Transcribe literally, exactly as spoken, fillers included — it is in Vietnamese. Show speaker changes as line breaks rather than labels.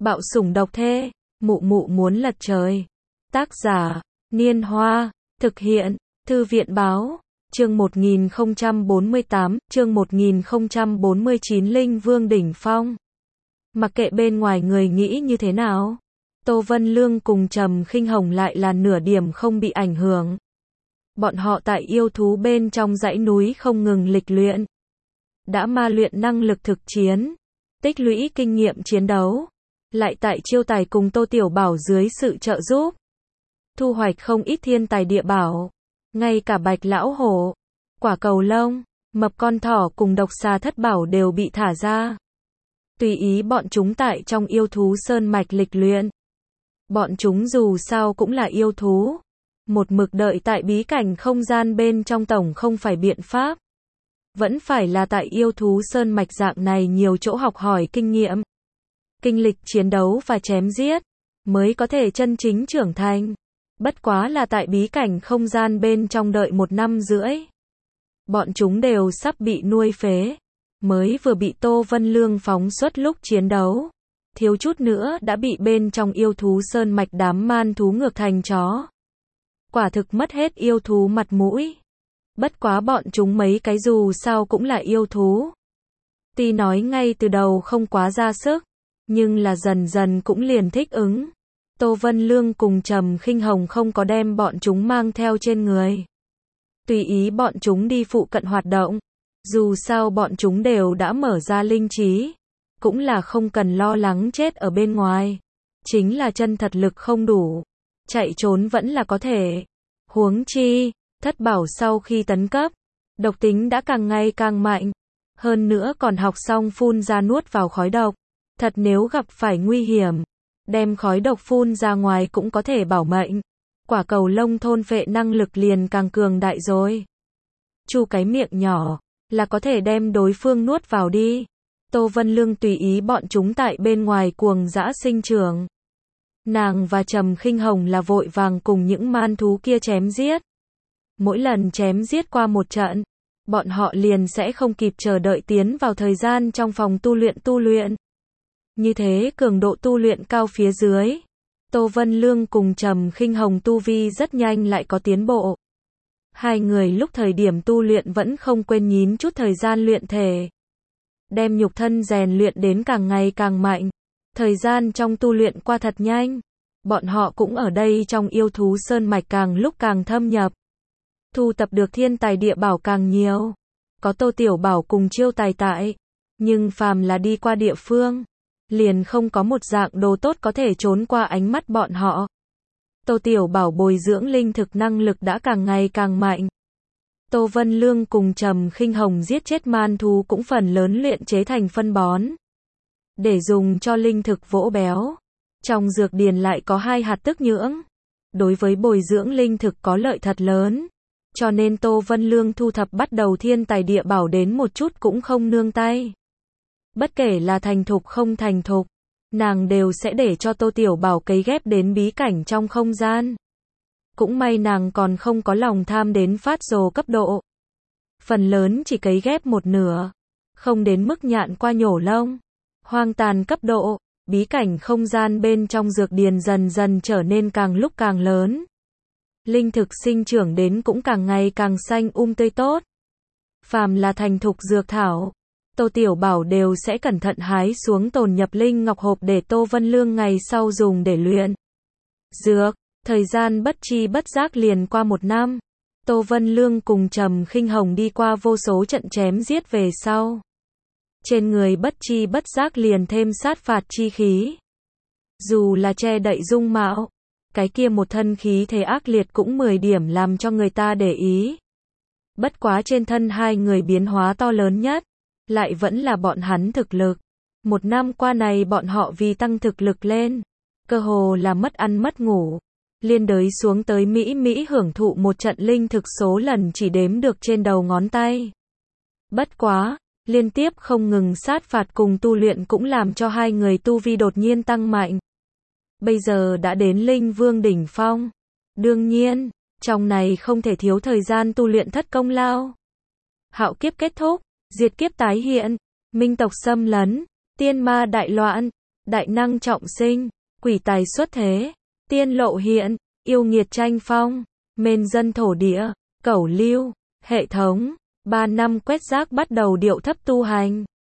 Bạo sủng độc thê, mụ mụ muốn lật trời. Tác giả, Niên Hoa, thực hiện, Thư viện Báo, chương một nghìn không trăm bốn mươi tám, chương một nghìn không trăm bốn mươi chín Linh Vương đỉnh phong. Mặc kệ bên ngoài người nghĩ như thế nào, Tô Vân Lương cùng Trầm Khinh Hồng lại là nửa điểm không bị ảnh hưởng. Bọn họ tại yêu thú bên trong dãy núi không ngừng lịch luyện, đã ma luyện năng lực thực chiến, tích lũy kinh nghiệm chiến đấu, lại tại Chiêu Tài cùng Tô Tiểu Bảo dưới sự trợ giúp, thu hoạch không ít thiên tài địa bảo, ngay cả Bạch Lão Hổ, Quả Cầu Lông, Mập Con Thỏ cùng Độc Xà Thất Bảo đều bị thả ra. Tùy ý bọn chúng tại trong yêu thú sơn mạch lịch luyện. Bọn chúng dù sao cũng là yêu thú, một mực đợi tại bí cảnh không gian bên trong tổng không phải biện pháp. Vẫn phải là tại yêu thú sơn mạch dạng này nhiều chỗ học hỏi kinh nghiệm, kinh lịch chiến đấu và chém giết, mới có thể chân chính trưởng thành. Bất quá là tại bí cảnh không gian bên trong đợi một năm rưỡi. Bọn chúng đều sắp bị nuôi phế, mới vừa bị Tô Vân Lương phóng xuất lúc chiến đấu, thiếu chút nữa đã bị bên trong yêu thú sơn mạch đám man thú ngược thành chó. Quả thực mất hết yêu thú mặt mũi. Bất quá bọn chúng mấy cái dù sao cũng là yêu thú. Tuy nói ngay từ đầu không quá ra sức, nhưng là dần dần cũng liền thích ứng. Tô Vân Lương cùng Trầm Khinh Hồng không có đem bọn chúng mang theo trên người. Tùy ý bọn chúng đi phụ cận hoạt động. Dù sao bọn chúng đều đã mở ra linh trí, cũng là không cần lo lắng chết ở bên ngoài. Chính là chân thật lực không đủ, chạy trốn vẫn là có thể. Huống chi, Thất Bảo sau khi tấn cấp, độc tính đã càng ngày càng mạnh. Hơn nữa còn học xong phun ra nuốt vào khói độc. Thật nếu gặp phải nguy hiểm, đem khói độc phun ra ngoài cũng có thể bảo mệnh. Quả Cầu Lông thôn phệ năng lực liền càng cường đại rồi. Chu cái miệng nhỏ là có thể đem đối phương nuốt vào đi. Tô Vân Lương tùy ý bọn chúng tại bên ngoài cuồng dã sinh trưởng. Nàng và Trầm Khinh Hồng là vội vàng cùng những man thú kia chém giết. Mỗi lần chém giết qua một trận, bọn họ liền sẽ không kịp chờ đợi tiến vào thời gian trong phòng tu luyện tu luyện. Như thế cường độ tu luyện cao phía dưới, Tô Vân Lương cùng Trầm Khinh Hồng tu vi rất nhanh lại có tiến bộ. Hai người lúc thời điểm tu luyện vẫn không quên nhín chút thời gian luyện thể, đem nhục thân rèn luyện đến càng ngày càng mạnh. Thời gian trong tu luyện qua thật nhanh. Bọn họ cũng ở đây trong yêu thú sơn mạch càng lúc càng thâm nhập, thu tập được thiên tài địa bảo càng nhiều. Có Tô Tiểu Bảo cùng Chiêu Tài tại, nhưng phàm là đi qua địa phương, liền không có một dạng đồ tốt có thể trốn qua ánh mắt bọn họ. Tô Tiểu Bảo bồi dưỡng linh thực năng lực đã càng ngày càng mạnh. Tô Vân Lương cùng Trầm Khinh Hồng giết chết man thú cũng phần lớn luyện chế thành phân bón, để dùng cho linh thực vỗ béo. Trong dược điền lại có hai hạt tức nhưỡng, đối với bồi dưỡng linh thực có lợi thật lớn. Cho nên Tô Vân Lương thu thập bắt đầu thiên tài địa bảo đến một chút cũng không nương tay. Bất kể là thành thục không thành thục, nàng đều sẽ để cho Tô Tiểu Bảo cấy ghép đến bí cảnh trong không gian. Cũng may nàng còn không có lòng tham đến phát rồ cấp độ. Phần lớn chỉ cấy ghép một nửa, không đến mức nhạn qua nhổ lông. Hoang tàn cấp độ, bí cảnh không gian bên trong dược điền dần dần trở nên càng lúc càng lớn. Linh thực sinh trưởng đến cũng càng ngày càng xanh um tươi tốt. Phàm là thành thục dược thảo, Tô Tiểu Bảo đều sẽ cẩn thận hái xuống tồn nhập linh ngọc hộp để Tô Vân Lương ngày sau dùng để luyện dược. Thời gian bất chi bất giác liền qua một năm. Tô Vân Lương cùng Trầm Khinh Hồng đi qua vô số trận chém giết về sau, trên người bất chi bất giác liền thêm sát phạt chi khí. Dù là che đậy dung mạo, cái kia một thân khí thế ác liệt cũng mười điểm làm cho người ta để ý. Bất quá trên thân hai người biến hóa to lớn nhất, lại vẫn là bọn hắn thực lực. Một năm qua này bọn họ vì tăng thực lực lên, cơ hồ là mất ăn mất ngủ, liên đới xuống tới Mỹ Mỹ hưởng thụ một trận linh thực số lần chỉ đếm được trên đầu ngón tay. Bất quá, liên tiếp không ngừng sát phạt cùng tu luyện cũng làm cho hai người tu vi đột nhiên tăng mạnh. Bây giờ đã đến Linh Vương đỉnh phong. Đương nhiên, trong này không thể thiếu thời gian tu luyện thất công lao. Hạo kiếp kết thúc, diệt kiếp tái hiện, minh tộc xâm lấn, tiên ma đại loạn, đại năng trọng sinh, quỷ tài xuất thế, tiên lộ hiện, yêu nghiệt tranh phong, mên dân thổ địa, cẩu lưu, hệ thống, ba năm quét rác bắt đầu điệu thấp tu hành.